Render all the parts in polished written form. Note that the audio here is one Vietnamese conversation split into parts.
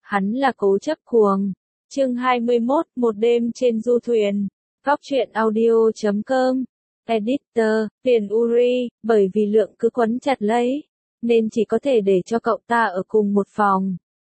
hắn là cố chấp cuồng. Chương 21, một đêm trên du thuyền. Góc truyện audio.com. Editor, Tiền Uri, bởi vì Lượng cứ quấn chặt lấy, nên chỉ có thể để cho cậu ta ở cùng một phòng.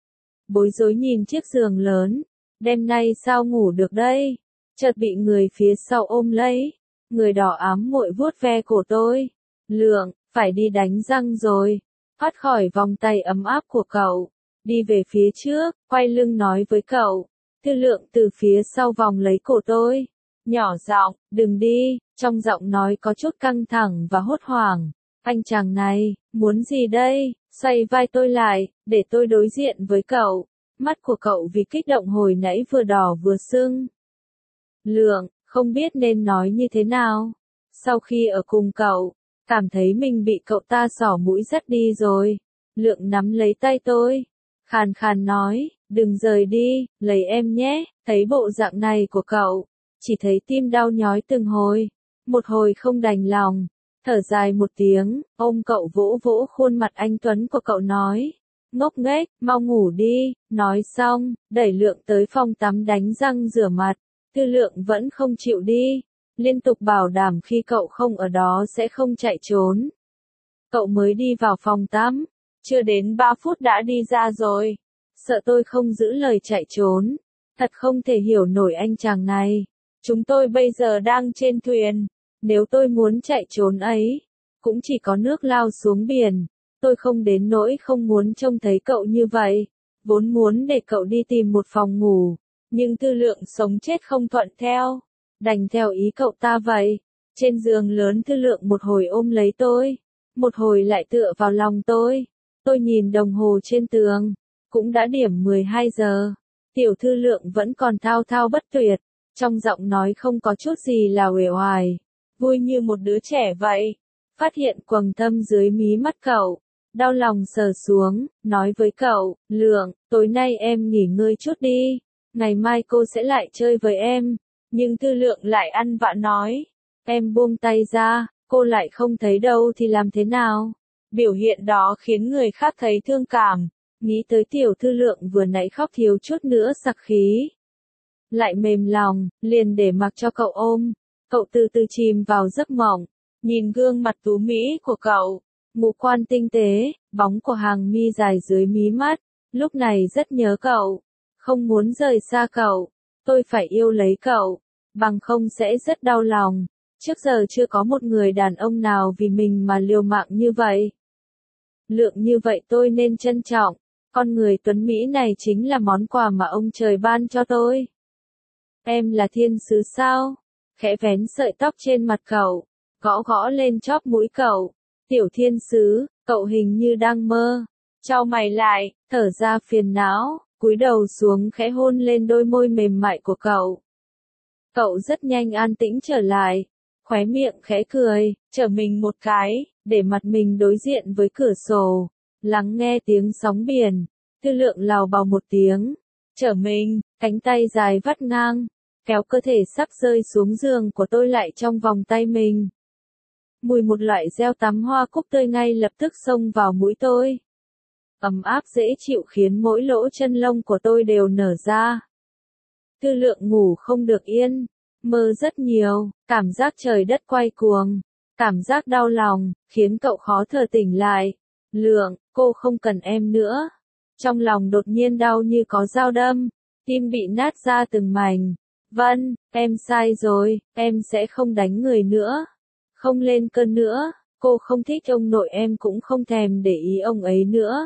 Bối rối nhìn chiếc giường lớn, đêm nay sao ngủ được đây? Chợt bị người phía sau ôm lấy, người đỏ ám muội vuốt ve cổ tôi. Lượng, phải đi đánh răng rồi. Thoát khỏi vòng tay ấm áp của cậu, đi về phía trước, quay lưng nói với cậu. Tư Lượng từ phía sau vòng lấy cổ tôi, nhỏ giọng, đừng đi, trong giọng nói có chút căng thẳng và hốt hoảng. Anh chàng này, muốn gì đây? Xoay vai tôi lại, để tôi đối diện với cậu. Mắt của cậu vì kích động hồi nãy vừa đỏ vừa sưng. Lượng, không biết nên nói như thế nào. Sau khi ở cùng cậu, cảm thấy mình bị cậu ta xỏ mũi dắt đi rồi. Lượng nắm lấy tay tôi, khàn khàn nói, đừng rời đi, lấy em nhé. Thấy bộ dạng này của cậu, chỉ thấy tim đau nhói từng hồi. Một hồi không đành lòng, thở dài một tiếng, ôm cậu vỗ vỗ khuôn mặt anh tuấn của cậu nói. Ngốc nghếch, mau ngủ đi. Nói xong, đẩy Lượng tới phòng tắm đánh răng rửa mặt. Tư Lượng vẫn không chịu đi, liên tục bảo đảm khi cậu không ở đó sẽ không chạy trốn. Cậu mới đi vào phòng tắm, chưa đến 3 phút đã đi ra rồi. Sợ tôi không giữ lời chạy trốn. Thật không thể hiểu nổi anh chàng này. Chúng tôi bây giờ đang trên thuyền. Nếu tôi muốn chạy trốn ấy, cũng chỉ có nước lao xuống biển. Tôi không đến nỗi không muốn trông thấy cậu như vậy. Vốn muốn để cậu đi tìm một phòng ngủ. Nhưng Tư Lượng sống chết không thuận theo. Đành theo ý cậu ta vậy. Trên giường lớn Tư Lượng một hồi ôm lấy tôi. Một hồi lại tựa vào lòng tôi. Tôi nhìn đồng hồ trên tường. Cũng đã điểm 12 giờ. Tiểu Tư Lượng vẫn còn thao thao bất tuyệt. Trong giọng nói không có chút gì là uể oải. Vui như một đứa trẻ vậy. Phát hiện quầng thâm dưới mí mắt cậu. Đau lòng sờ xuống, nói với cậu, Lượng, tối nay em nghỉ ngơi chút đi. Ngày mai cô sẽ lại chơi với em. Nhưng Tư Lượng lại ăn vạ nói. Em buông tay ra, cô lại không thấy đâu thì làm thế nào? Biểu hiện đó khiến người khác thấy thương cảm. Nghĩ tới Tiểu Tư Lượng vừa nãy khóc thiếu chút nữa sặc khí. Lại mềm lòng, liền để mặc cho cậu ôm. Cậu từ từ chìm vào giấc mộng. Nhìn gương mặt tú mỹ của cậu. Ngũ quan tinh tế, bóng của hàng mi dài dưới mí mắt. Lúc này rất nhớ cậu. Không muốn rời xa cậu. Tôi phải yêu lấy cậu. Bằng không sẽ rất đau lòng. Trước giờ chưa có một người đàn ông nào vì mình mà liều mạng như vậy. Lượng như vậy tôi nên trân trọng. Con người tuấn Mỹ này chính là món quà mà ông trời ban cho tôi. Em là thiên sứ sao? Khẽ vén sợi tóc trên mặt cậu. Gõ gõ lên chóp mũi cậu. Tiểu thiên sứ, cậu hình như đang mơ. Chau mày lại, thở ra phiền não, cúi đầu xuống khẽ hôn lên đôi môi mềm mại của cậu. Cậu rất nhanh an tĩnh trở lại. Khóe miệng khẽ cười, trở mình một cái, để mặt mình đối diện với cửa sổ. Lắng nghe tiếng sóng biển. Tư Lượng lào bào một tiếng. Trở mình, cánh tay dài vắt ngang. Kéo cơ thể sắp rơi xuống giường của tôi lại trong vòng tay mình. Mùi một loại gel tắm hoa cúc tươi ngay lập tức xông vào mũi tôi. Ấm áp dễ chịu khiến mỗi lỗ chân lông của tôi đều nở ra. Tư Lượng ngủ không được yên. Mơ rất nhiều, cảm giác trời đất quay cuồng. Cảm giác đau lòng, khiến cậu khó thở tỉnh lại. Lượng, cô không cần em nữa. Trong lòng đột nhiên đau như có dao đâm. Tim bị nát ra từng mảnh. Vân, em sai rồi, em sẽ không đánh người nữa. Không lên cơn nữa, cô không thích ông nội em cũng không thèm để ý ông ấy nữa.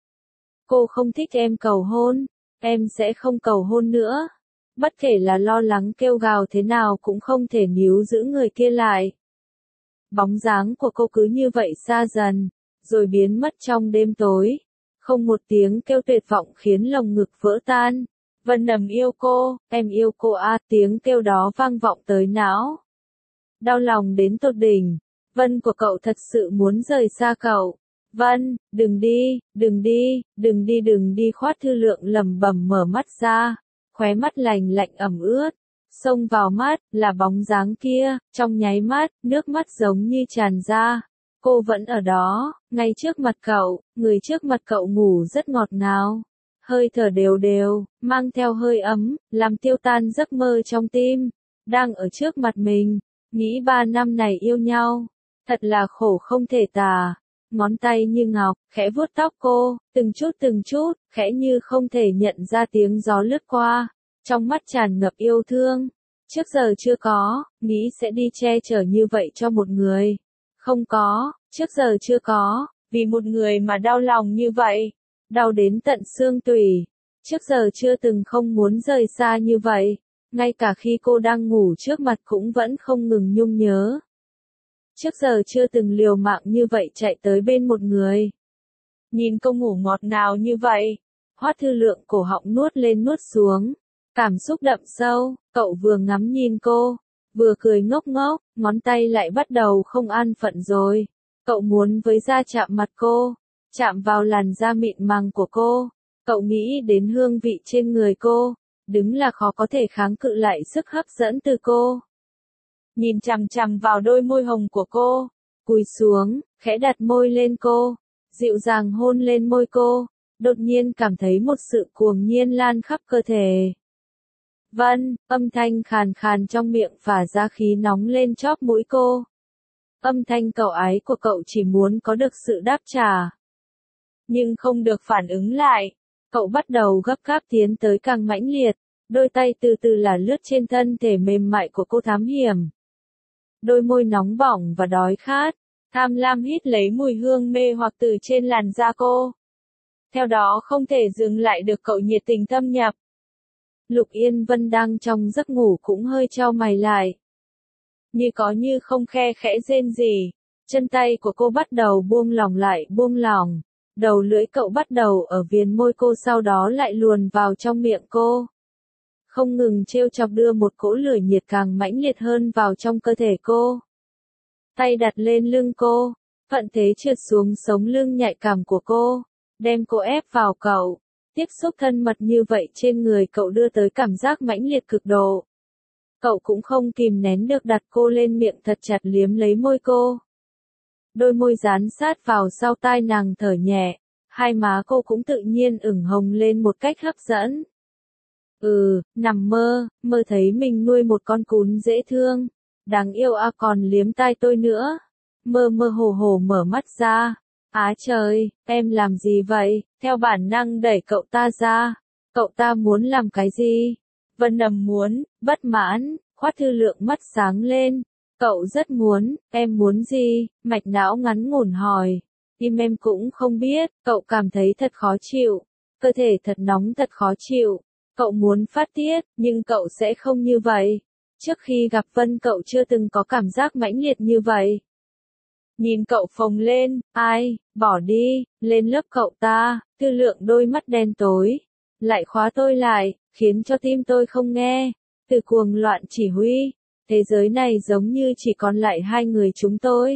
Cô không thích em cầu hôn, em sẽ không cầu hôn nữa. Bất kể là lo lắng kêu gào thế nào cũng không thể níu giữ người kia lại. Bóng dáng của cô cứ như vậy xa dần, rồi biến mất trong đêm tối. Không một tiếng kêu tuyệt vọng khiến lồng ngực vỡ tan. Vân Nầm yêu cô, em yêu cô à, tiếng kêu đó vang vọng tới não. Đau lòng đến tột đỉnh. Vân của cậu thật sự muốn rời xa cậu. Vân, đừng đi, đừng đi, đừng đi, đừng đi. Khoát Tư Lượng lẩm bẩm mở mắt ra. Khóe mắt lạnh lạnh ẩm ướt. Xông vào mắt, là bóng dáng kia. Trong nháy mắt, nước mắt giống như tràn ra. Cô vẫn ở đó, ngay trước mặt cậu. Người trước mặt cậu ngủ rất ngọt ngào. hơi thở đều đều, mang theo hơi ấm, làm tiêu tan giấc mơ trong tim, đang ở trước mặt mình, nghĩ 3 năm này yêu nhau, thật là khổ không thể tả. Ngón tay như ngọc, khẽ vuốt tóc cô, từng chút, khẽ như không thể nhận ra tiếng gió lướt qua, trong mắt tràn ngập yêu thương. Trước giờ chưa có, nghĩ sẽ đi che chở như vậy cho một người. Không có, trước giờ chưa có, vì một người mà đau lòng như vậy, đau đến tận xương tủy. Trước giờ chưa từng không muốn rời xa như vậy, ngay cả khi cô đang ngủ trước mặt cũng vẫn không ngừng nhung nhớ. Trước giờ chưa từng liều mạng như vậy chạy tới bên một người. Nhìn cô ngủ ngọt ngào như vậy, Hoắc Thư Lượng cổ họng nuốt lên nuốt xuống, cảm xúc đậm sâu, cậu vừa ngắm nhìn cô, vừa cười ngốc ngốc, ngón tay lại bắt đầu không an phận rồi. Cậu muốn với da chạm mặt cô, chạm vào làn da mịn màng của cô, cậu nghĩ đến hương vị trên người cô, đúng là khó có thể kháng cự lại sức hấp dẫn từ cô. Nhìn chằm chằm vào đôi môi hồng của cô, cúi xuống, khẽ đặt môi lên cô, dịu dàng hôn lên môi cô, đột nhiên cảm thấy một sự cuồng nhiên lan khắp cơ thể. Vân, âm thanh khàn khàn trong miệng phả ra khí nóng lên chóp mũi cô. Âm thanh cầu ái của cậu chỉ muốn có được sự đáp trả, nhưng không được phản ứng lại. Cậu bắt đầu gấp gáp tiến tới càng mãnh liệt, đôi tay từ từ là lướt trên thân thể mềm mại của cô thám hiểm. Đôi môi nóng bỏng và đói khát, tham lam hít lấy mùi hương mê hoặc từ trên làn da cô. Theo đó không thể dừng lại được cậu nhiệt tình thâm nhập. Lục Yên Vân đang trong giấc ngủ cũng hơi chau mày lại. Như có như không khe khẽ rên rỉ, chân tay của cô bắt đầu buông lỏng lại buông lỏng, đầu lưỡi cậu bắt đầu ở viền môi cô sau đó lại luồn vào trong miệng cô. Không ngừng trêu chọc đưa một cỗ lửa nhiệt càng mãnh liệt hơn vào trong cơ thể cô. Tay đặt lên lưng cô, thuận thế trượt xuống sống lưng nhạy cảm của cô, đem cô ép vào cậu. Tiếp xúc thân mật như vậy trên người cậu đưa tới cảm giác mãnh liệt cực độ. Cậu cũng không kìm nén được đặt cô lên miệng thật chặt liếm lấy môi cô. Đôi môi dán sát vào sau tai nàng thở nhẹ, hai má cô cũng tự nhiên ửng hồng lên một cách hấp dẫn. Nằm mơ, mơ thấy mình nuôi một con cún dễ thương, đáng yêu à còn liếm tai tôi nữa. Mơ mơ hồ hồ mở mắt ra. Á trời, em làm gì vậy? Theo bản năng đẩy cậu ta ra. Cậu ta muốn làm cái gì? Vân Nầm muốn, bất mãn, Hoắc Thư Lượng mắt sáng lên. Cậu rất muốn, em muốn gì? Mạch não ngắn ngủn hỏi. Tim em cũng không biết, cậu cảm thấy thật khó chịu. Cơ thể thật nóng thật khó chịu. Cậu muốn phát tiết, nhưng cậu sẽ không như vậy. Trước khi gặp Vân cậu chưa từng có cảm giác mãnh liệt như vậy. Nhìn cậu phồng lên, ai, bỏ đi, lên lớp cậu ta. Thư Lượng đôi mắt đen tối, lại khóa tôi lại, khiến cho tim tôi không nghe. Từ cuồng loạn chỉ huy, thế giới này giống như chỉ còn lại hai người chúng tôi.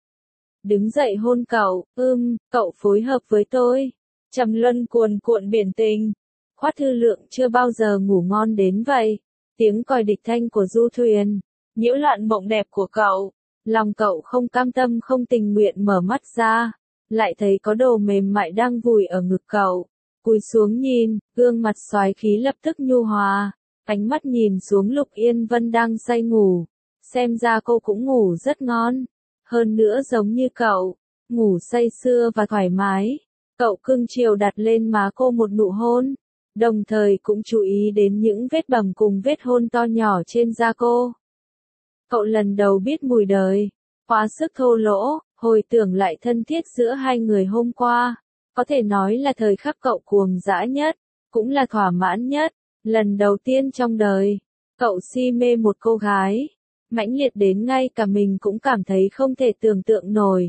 Đứng dậy hôn cậu, cậu phối hợp với tôi. Trầm luân cuồn cuộn biển tình. Hoắc Thư Lượng chưa bao giờ ngủ ngon đến vậy. Tiếng còi địch thanh của du thuyền, nhiễu loạn mộng đẹp của cậu. Lòng cậu không cam tâm không tình nguyện mở mắt ra, lại thấy có đồ mềm mại đang vùi ở ngực cậu. Cúi xuống nhìn, gương mặt xoái khí lập tức nhu hòa, ánh mắt nhìn xuống Lục Yên Vân đang say ngủ. Xem ra cô cũng ngủ rất ngon, hơn nữa giống như cậu, ngủ say sưa và thoải mái. Cậu cưng chiều đặt lên má cô một nụ hôn, đồng thời cũng chú ý đến những vết bầm cùng vết hôn to nhỏ trên da cô. Cậu lần đầu biết mùi đời, quá sức thô lỗ, hồi tưởng lại thân thiết giữa hai người hôm qua. Có thể nói là thời khắc cậu cuồng dã nhất, cũng là thỏa mãn nhất. Lần đầu tiên trong đời, cậu si mê một cô gái, mãnh liệt đến ngay cả mình cũng cảm thấy không thể tưởng tượng nổi.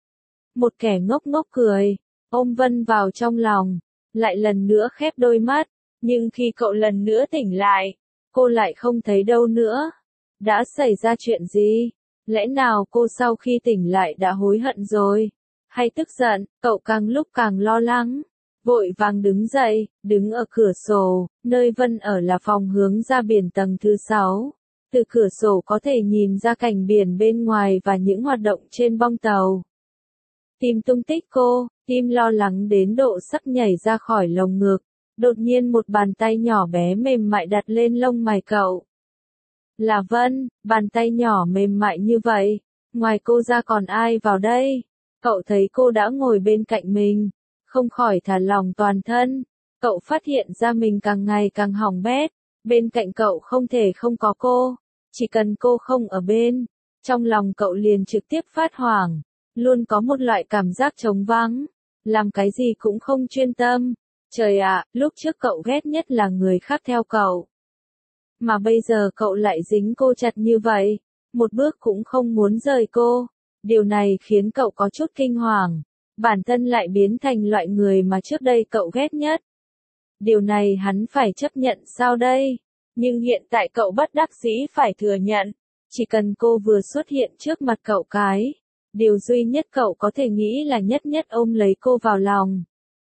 Một kẻ ngốc ngốc cười, ôm Vân vào trong lòng, lại lần nữa khép đôi mắt, nhưng khi cậu lần nữa tỉnh lại, cô lại không thấy đâu nữa. Đã xảy ra chuyện gì? Lẽ nào cô sau khi tỉnh lại đã hối hận rồi? Hay tức giận? Cậu càng lúc càng lo lắng. Vội vàng đứng dậy, đứng ở cửa sổ, nơi Vân ở là phòng hướng ra biển tầng thứ 6. Từ cửa sổ có thể nhìn ra cảnh biển bên ngoài và những hoạt động trên bong tàu. Tìm tung tích cô, tim lo lắng đến độ sắp nhảy ra khỏi lồng ngực. Đột nhiên một bàn tay nhỏ bé mềm mại đặt lên lông mày cậu. Là Vân, bàn tay nhỏ mềm mại như vậy, ngoài cô ra còn ai vào đây? Cậu thấy cô đã ngồi bên cạnh mình, không khỏi thả lỏng toàn thân. Cậu phát hiện ra mình càng ngày càng hỏng bét, bên cạnh cậu không thể không có cô, chỉ cần cô không ở bên, trong lòng cậu liền trực tiếp phát hoảng, luôn có một loại cảm giác trống vắng, làm cái gì cũng không chuyên tâm. Trời ạ, lúc trước cậu ghét nhất là người khác theo cậu. Mà bây giờ cậu lại dính cô chặt như vậy, một bước cũng không muốn rời cô. Điều này khiến cậu có chút kinh hoàng, bản thân lại biến thành loại người mà trước đây cậu ghét nhất. Điều này hắn phải chấp nhận sao đây? Nhưng hiện tại cậu bất đắc dĩ phải thừa nhận, chỉ cần cô vừa xuất hiện trước mặt cậu điều duy nhất cậu có thể nghĩ là nhất nhất ôm lấy cô vào lòng.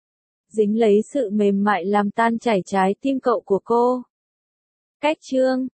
Dính lấy sự mềm mại làm tan chảy trái tim cậu của cô. Cách chương